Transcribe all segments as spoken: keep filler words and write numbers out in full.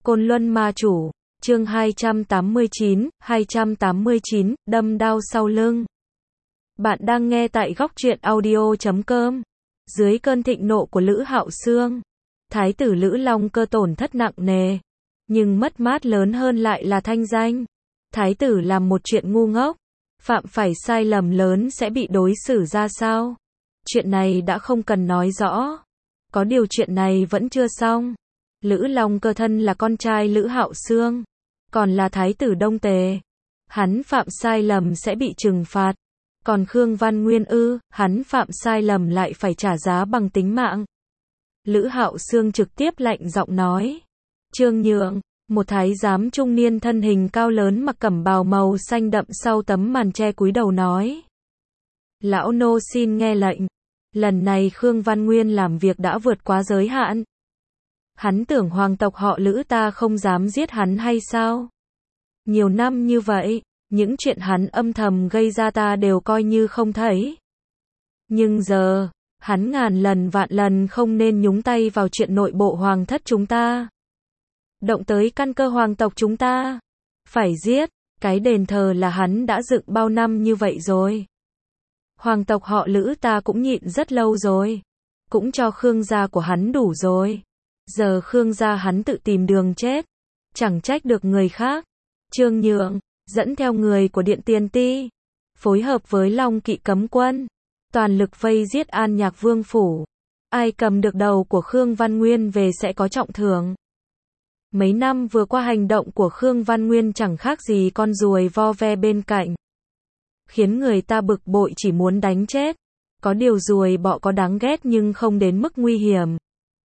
Côn Luân Ma Chủ, chương hai trăm tám mươi chín, hai trăm tám mươi chín, đâm đao sau lưng. Bạn đang nghe tại góc truyện audio chấm com. Dưới cơn thịnh nộ của Lữ Hạo Xương, Thái tử Lữ Long Cơ tổn thất nặng nề. Nhưng mất mát lớn hơn lại là thanh danh. Thái tử làm một chuyện ngu ngốc, phạm phải sai lầm lớn sẽ bị đối xử ra sao? Chuyện này đã không cần nói rõ. Có điều chuyện này vẫn chưa xong. Lữ Long Cơ thân là con trai Lữ Hạo Xương, còn là thái tử Đông Tề. Hắn phạm sai lầm sẽ bị trừng phạt. Còn Khương Văn Nguyên ư, hắn phạm sai lầm lại phải trả giá bằng tính mạng. Lữ Hạo Xương trực tiếp lạnh giọng nói. Trương Nhượng, một thái giám trung niên thân hình cao lớn mặc cẩm bào màu xanh đậm sau tấm màn che cúi đầu nói. Lão nô xin nghe lệnh. Lần này Khương Văn Nguyên làm việc đã vượt quá giới hạn. Hắn tưởng hoàng tộc họ Lữ ta không dám giết hắn hay sao? Nhiều năm như vậy, những chuyện hắn âm thầm gây ra ta đều coi như không thấy. Nhưng giờ, hắn ngàn lần vạn lần không nên nhúng tay vào chuyện nội bộ hoàng thất chúng ta. Động tới căn cơ hoàng tộc chúng ta. Phải giết, cái đền thờ là hắn đã dựng bao năm như vậy rồi. Hoàng tộc họ Lữ ta cũng nhịn rất lâu rồi. Cũng cho Khương gia của hắn đủ rồi. Giờ Khương gia hắn tự tìm đường chết. Chẳng trách được người khác. Trương Nhượng, dẫn theo người của Điện Tiền Ti. Phối hợp với Long Kỵ cấm quân. Toàn lực vây giết An Nhạc Vương phủ. Ai cầm được đầu của Khương Văn Nguyên về sẽ có trọng thưởng. Mấy năm vừa qua hành động của Khương Văn Nguyên chẳng khác gì con ruồi vo ve bên cạnh. Khiến người ta bực bội chỉ muốn đánh chết. Có điều ruồi bọ có đáng ghét nhưng không đến mức nguy hiểm.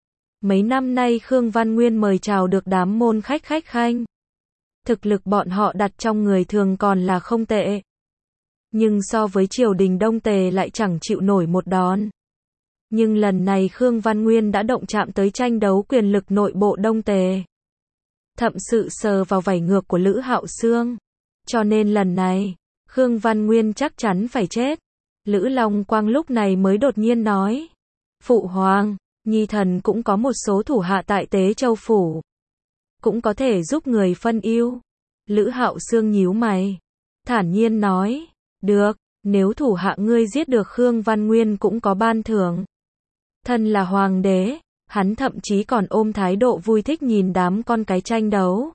Mấy năm nay Khương Văn Nguyên mời chào được đám môn khách khách khanh. Thực lực bọn họ đặt trong người thường còn là không tệ. Nhưng so với triều đình Đông Tề lại chẳng chịu nổi một đòn. Nhưng lần này Khương Văn Nguyên đã động chạm tới tranh đấu quyền lực nội bộ Đông Tề. Thậm sự sờ vào vảy ngược của Lữ Hạo Xương. Cho nên lần này, Khương Văn Nguyên chắc chắn phải chết. Lữ Long Quang lúc này mới đột nhiên nói. Phụ hoàng, nhi thần cũng có một số thủ hạ tại Tế Châu Phủ. Cũng có thể giúp người phân ưu. Lữ Hạo Xương nhíu mày. Thản nhiên nói. Được, nếu thủ hạ ngươi giết được Khương Văn Nguyên cũng có ban thưởng. Thân là hoàng đế, hắn thậm chí còn ôm thái độ vui thích nhìn đám con cái tranh đấu.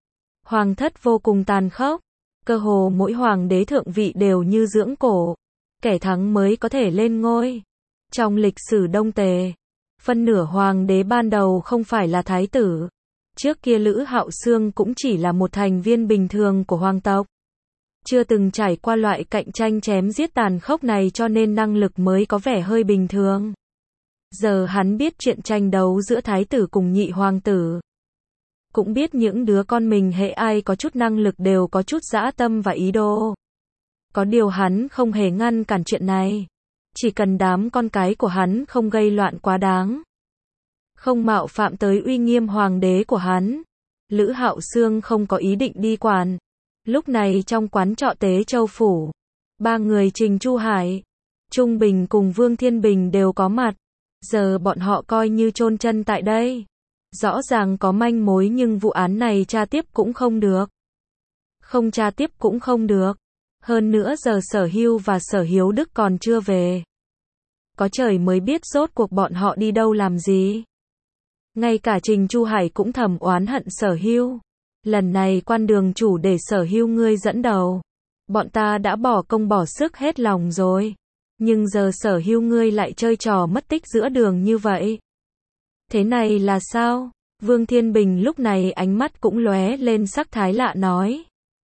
Hoàng thất vô cùng tàn khốc. Cơ hồ mỗi hoàng đế thượng vị đều như dưỡng cổ. Kẻ thắng mới có thể lên ngôi. Trong lịch sử Đông Tề, phân nửa hoàng đế ban đầu không phải là thái tử. Trước kia Lữ Hạo Xương cũng chỉ là một thành viên bình thường của hoàng tộc. Chưa từng trải qua loại cạnh tranh chém giết tàn khốc này cho nên năng lực mới có vẻ hơi bình thường. Giờ hắn biết chuyện tranh đấu giữa thái tử cùng nhị hoàng tử. Cũng biết những đứa con mình hễ ai có chút năng lực đều có chút dã tâm và ý đồ. Có điều hắn không hề ngăn cản chuyện này. Chỉ cần đám con cái của hắn không gây loạn quá đáng. Không mạo phạm tới uy nghiêm hoàng đế của hắn. Lữ Hạo Xương không có ý định đi quản. Lúc này trong quán trọ Tế Châu Phủ, ba người Trình Chu Hải, Trung Bình cùng Vương Thiên Bình đều có mặt. Giờ bọn họ coi như chôn chân tại đây. Rõ ràng có manh mối nhưng vụ án này tra tiếp cũng không được. Không tra tiếp cũng không được. Hơn nữa giờ Sở Hưu và Sở Hiếu Đức còn chưa về. Có trời mới biết rốt cuộc bọn họ đi đâu làm gì. Ngay cả Trình Chu Hải cũng thầm oán hận Sở Hưu. Lần này quan đường chủ để Sở Hưu ngươi dẫn đầu. Bọn ta đã bỏ công bỏ sức hết lòng rồi. Nhưng giờ Sở Hưu ngươi lại chơi trò mất tích giữa đường như vậy. Thế này là sao? Vương Thiên Bình lúc này ánh mắt cũng lóe lên sắc thái lạ nói.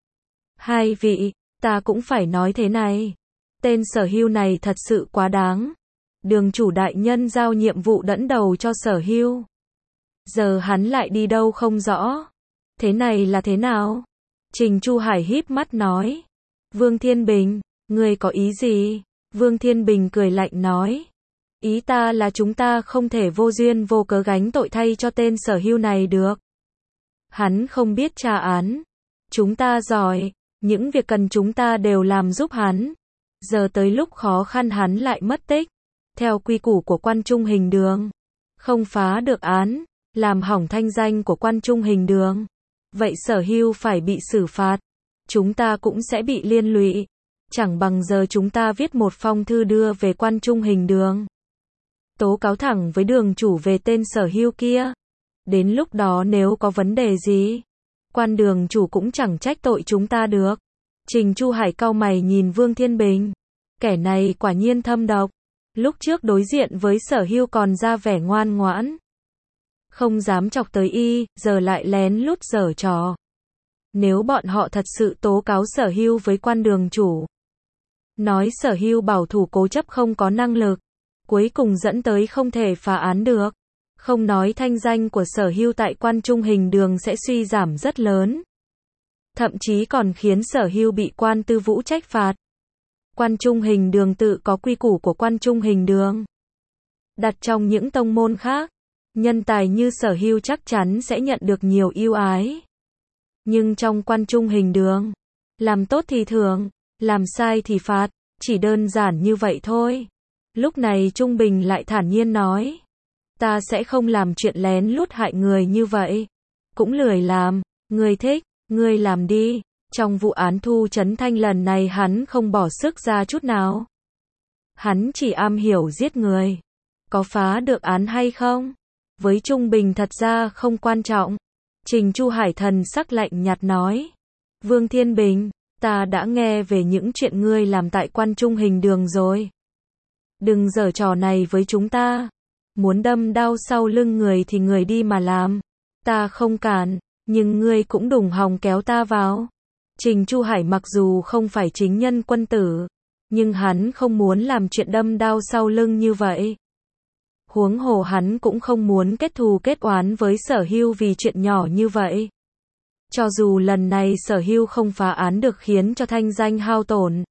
Hai vị, ta cũng phải nói thế này. Tên Sở Hưu này thật sự quá đáng. Đường chủ đại nhân giao nhiệm vụ dẫn đầu cho Sở Hưu. Giờ hắn lại đi đâu không rõ. Thế này là thế nào? Trình Chu Hải híp mắt nói. Vương Thiên Bình, ngươi có ý gì? Vương Thiên Bình cười lạnh nói. Ý ta là chúng ta không thể vô duyên vô cớ gánh tội thay cho tên Sở Hưu này được. Hắn không biết tra án. Chúng ta giỏi. Những việc cần chúng ta đều làm giúp hắn. Giờ tới lúc khó khăn hắn lại mất tích. Theo quy củ của quan trung hình đường. Không phá được án. làm hỏng thanh danh của Quan Trung Hình Đường. Vậy Sở Hưu phải bị xử phạt. Chúng ta cũng sẽ bị liên lụy. Chẳng bằng giờ chúng ta viết một phong thư đưa về Quan Trung Hình Đường. Tố cáo thẳng với đường chủ về tên Sở Hưu kia. Đến lúc đó nếu có vấn đề gì, Quan đường chủ cũng chẳng trách tội chúng ta được. Trình Chu Hải cau mày nhìn Vương Thiên Bình. Kẻ này quả nhiên thâm độc. Lúc trước đối diện với Sở Hưu còn ra vẻ ngoan ngoãn, không dám chọc tới y, giờ lại lén lút giở trò. Nếu bọn họ thật sự tố cáo Sở Hưu với Quan đường chủ, nói Sở Hưu bảo thủ cố chấp không có năng lực, cuối cùng dẫn tới không thể phá án được, không nói thanh danh của Sở Hưu tại Quan Trung Hình Đường sẽ suy giảm rất lớn, thậm chí còn khiến Sở Hưu bị Quan Tư Vũ trách phạt. Quan Trung Hình Đường tự có quy củ của Quan Trung Hình Đường. Đặt trong những tông môn khác, nhân tài như Sở Hưu chắc chắn sẽ nhận được nhiều ưu ái. Nhưng trong Quan Trung Hình Đường, làm tốt thì thưởng, làm sai thì phạt, chỉ đơn giản như vậy thôi. Lúc này Trung Bình lại thản nhiên nói, ta sẽ không làm chuyện lén lút hại người như vậy. Cũng lười làm, ngươi thích, ngươi làm đi. Trong vụ án Thu Chấn Thanh lần này hắn không bỏ sức ra chút nào. Hắn chỉ am hiểu giết người. Có phá được án hay không? Với Trung Bình thật ra không quan trọng. Trình Chu Hải thần sắc lạnh nhạt nói. Vương Thiên Bình, ta đã nghe về những chuyện ngươi làm tại Quan Trung Hình Đường rồi. Đừng giở trò này với chúng ta. Muốn đâm đao sau lưng người thì người đi mà làm. Ta không cản, nhưng ngươi cũng đừng hòng kéo ta vào. Trình Chu Hải mặc dù không phải chính nhân quân tử, nhưng hắn không muốn làm chuyện đâm đao sau lưng như vậy. Huống hồ hắn cũng không muốn kết thù kết oán với Sở Hưu vì chuyện nhỏ như vậy. Cho dù lần này Sở Hưu không phá án được khiến cho thanh danh hao tổn,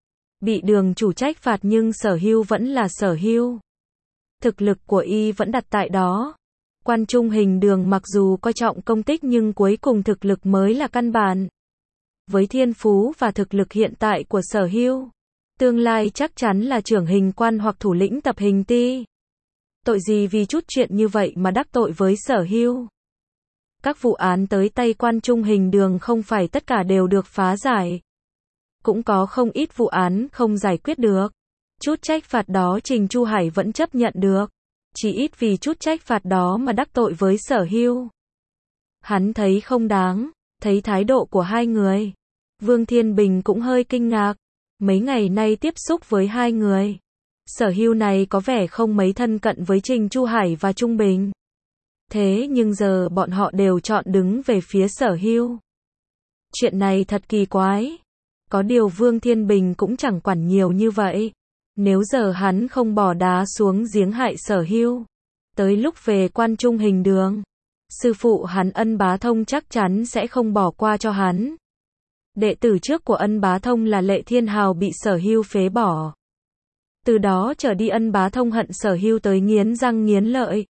bị đường chủ trách phạt, nhưng Sở Hưu vẫn là Sở Hưu. Thực lực của y vẫn đặt tại đó. Quan Trung Hình Đường mặc dù coi trọng công tích nhưng cuối cùng thực lực mới là căn bản. Với thiên phú và thực lực hiện tại của Sở Hưu, tương lai chắc chắn là trưởng hình quan hoặc thủ lĩnh tập hình ti. Tội gì vì chút chuyện như vậy mà đắc tội với Sở Hưu. Các vụ án tới tay Quan Trung Hình Đường không phải tất cả đều được phá giải. Cũng có không ít vụ án không giải quyết được. Chút trách phạt đó Trình Chu Hải vẫn chấp nhận được. Chỉ ít vì chút trách phạt đó mà đắc tội với Sở Hưu. Hắn thấy không đáng, thấy thái độ của hai người. Vương Thiên Bình cũng hơi kinh ngạc. Mấy ngày nay tiếp xúc với hai người, Sở Hưu này có vẻ không mấy thân cận với Trình Chu Hải và Trung Bình. Thế nhưng giờ bọn họ đều chọn đứng về phía Sở Hưu. Chuyện này thật kỳ quái. Có điều Vương Thiên Bình cũng chẳng quản nhiều như vậy. Nếu giờ hắn không bỏ đá xuống giếng hại Sở Hưu, tới lúc về Quan Trung Hình Đường, sư phụ hắn Ân Bá Thông chắc chắn sẽ không bỏ qua cho hắn. Đệ tử trước của Ân Bá Thông là Lệ Thiên Hào bị Sở Hưu phế bỏ. Từ đó trở đi Ân Bá Thông hận Sở Hưu tới nghiến răng nghiến lợi.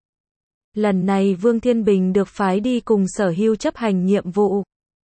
Lần này Vương Thiên Bình được phái đi cùng Sở Hưu chấp hành nhiệm vụ.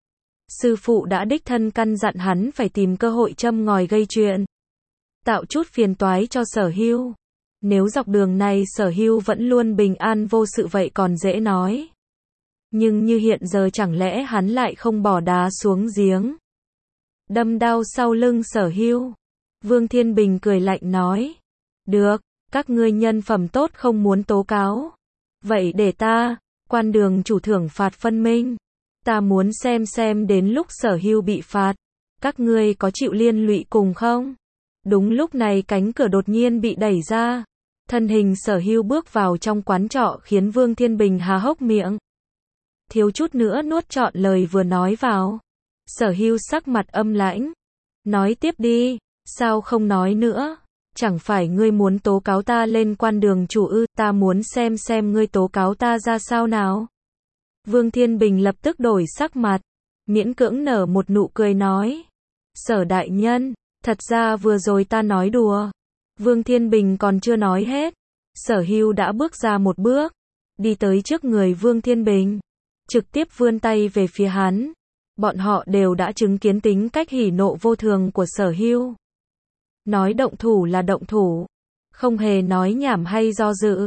Sư phụ đã đích thân căn dặn hắn phải tìm cơ hội châm ngòi gây chuyện, tạo chút phiền toái cho Sở Hưu. Nếu dọc đường này Sở Hưu vẫn luôn bình an vô sự vậy còn dễ nói. Nhưng như hiện giờ chẳng lẽ hắn lại không bỏ đá xuống giếng, đâm đao sau lưng Sở Hưu. Vương Thiên Bình cười lạnh nói. Được, các ngươi nhân phẩm tốt không muốn tố cáo. Vậy để ta, Quan đường chủ thưởng phạt phân minh. Ta muốn xem xem đến lúc Sở Hưu bị phạt, các ngươi có chịu liên lụy cùng không? Đúng lúc này cánh cửa đột nhiên bị đẩy ra. Thân hình Sở Hưu bước vào trong quán trọ khiến Vương Thiên Bình há hốc miệng. Thiếu chút nữa nuốt trọn lời vừa nói vào. Sở Hưu sắc mặt âm lãnh. Nói tiếp đi, sao không nói nữa? Chẳng phải ngươi muốn tố cáo ta lên Quan đường chủ ư? Ta muốn xem xem ngươi tố cáo ta ra sao nào. Vương Thiên Bình lập tức đổi sắc mặt, miễn cưỡng nở một nụ cười nói. Sở đại nhân, thật ra vừa rồi ta nói đùa. Vương Thiên Bình còn chưa nói hết. Sở Hưu đã bước ra một bước, đi tới trước người Vương Thiên Bình, trực tiếp vươn tay về phía hắn. Bọn họ đều đã chứng kiến tính cách hỉ nộ vô thường của Sở Hưu. Nói động thủ là động thủ, không hề nói nhảm hay do dự.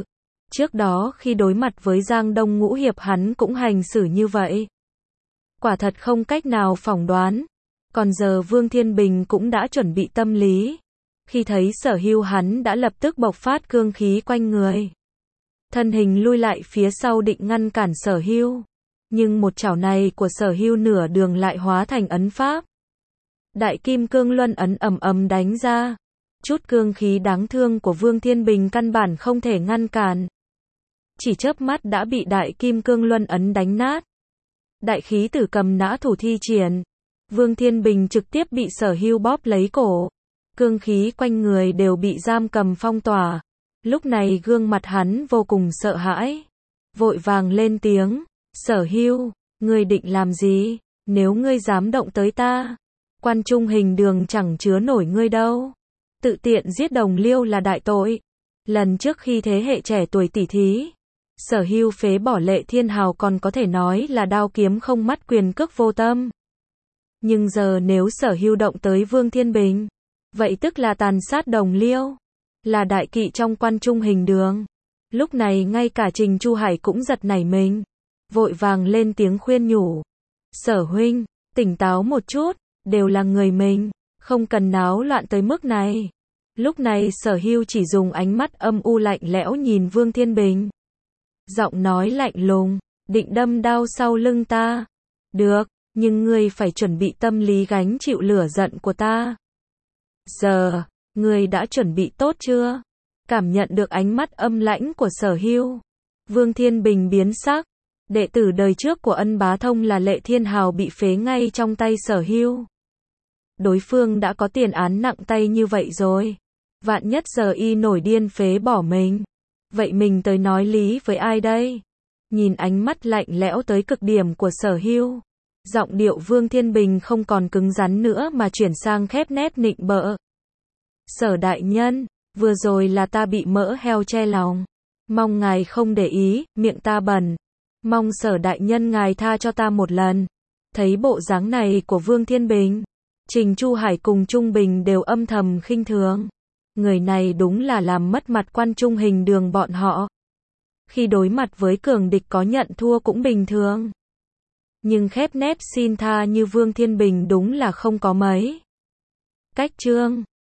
Trước đó khi đối mặt với Giang Đông Ngũ Hiệp hắn cũng hành xử như vậy. Quả thật không cách nào phỏng đoán. Còn giờ Vương Thiên Bình cũng đã chuẩn bị tâm lý. Khi thấy Sở Hưu hắn đã lập tức bộc phát cương khí quanh người. Thân hình lui lại phía sau định ngăn cản Sở Hưu. Nhưng một chảo này của Sở Hưu nửa đường lại hóa thành ấn pháp. Đại kim cương luân ấn ầm ầm đánh ra. Chút cương khí đáng thương của Vương Thiên Bình căn bản không thể ngăn cản. Chỉ chớp mắt đã bị đại kim cương luân ấn đánh nát. Đại khí tử cầm nã thủ thi triển. Vương Thiên Bình trực tiếp bị Sở Hưu bóp lấy cổ. Cương khí quanh người đều bị giam cầm phong tỏa. Lúc này gương mặt hắn vô cùng sợ hãi. Vội vàng lên tiếng. Sở Hưu, ngươi định làm gì? Nếu ngươi dám động tới ta, Quan Trung Hình Đường chẳng chứa nổi ngươi đâu. Tự tiện giết đồng liêu là đại tội. Lần trước khi thế hệ trẻ tuổi tỉ thí, Sở Hưu phế bỏ Lệ Thiên Hào còn có thể nói là đao kiếm không mắt quyền cước vô tâm. Nhưng giờ nếu Sở Hưu động tới Vương Thiên Bình, vậy tức là tàn sát đồng liêu, là đại kỵ trong Quan Trung Hình Đường. Lúc này ngay cả Trình Chu Hải cũng giật nảy mình, vội vàng lên tiếng khuyên nhủ. Sở huynh, tỉnh táo một chút, đều là người mình, không cần náo loạn tới mức này. Lúc này Sở Hưu chỉ dùng ánh mắt âm u lạnh lẽo nhìn Vương Thiên Bình. Giọng nói lạnh lùng, định đâm đao sau lưng ta. Được, nhưng ngươi phải chuẩn bị tâm lý gánh chịu lửa giận của ta. Giờ, ngươi đã chuẩn bị tốt chưa? Cảm nhận được ánh mắt âm lãnh của Sở Hưu, Vương Thiên Bình biến sắc. Đệ tử đời trước của Ân Bá Thông là Lệ Thiên Hào bị phế ngay trong tay Sở Hưu. Đối phương đã có tiền án nặng tay như vậy rồi. Vạn nhất giờ y nổi điên phế bỏ mình. Vậy mình tới nói lý với ai đây? Nhìn ánh mắt lạnh lẽo tới cực điểm của Sở Hưu, giọng điệu Vương Thiên Bình không còn cứng rắn nữa mà chuyển sang khép nét nịnh bợ. Sở đại nhân, vừa rồi là ta bị mỡ heo che lòng. Mong ngài không để ý, miệng ta bẩn. Mong Sở đại nhân ngài tha cho ta một lần. Thấy bộ dáng này của Vương Thiên Bình, Trình Chu Hải cùng Trung Bình đều âm thầm khinh thường. Người này đúng là làm mất mặt Quan Trung Hình Đường bọn họ. Khi đối mặt với cường địch có nhận thua cũng bình thường. Nhưng khép nép xin tha như Vương Thiên Bình đúng là không có mấy. Cách chương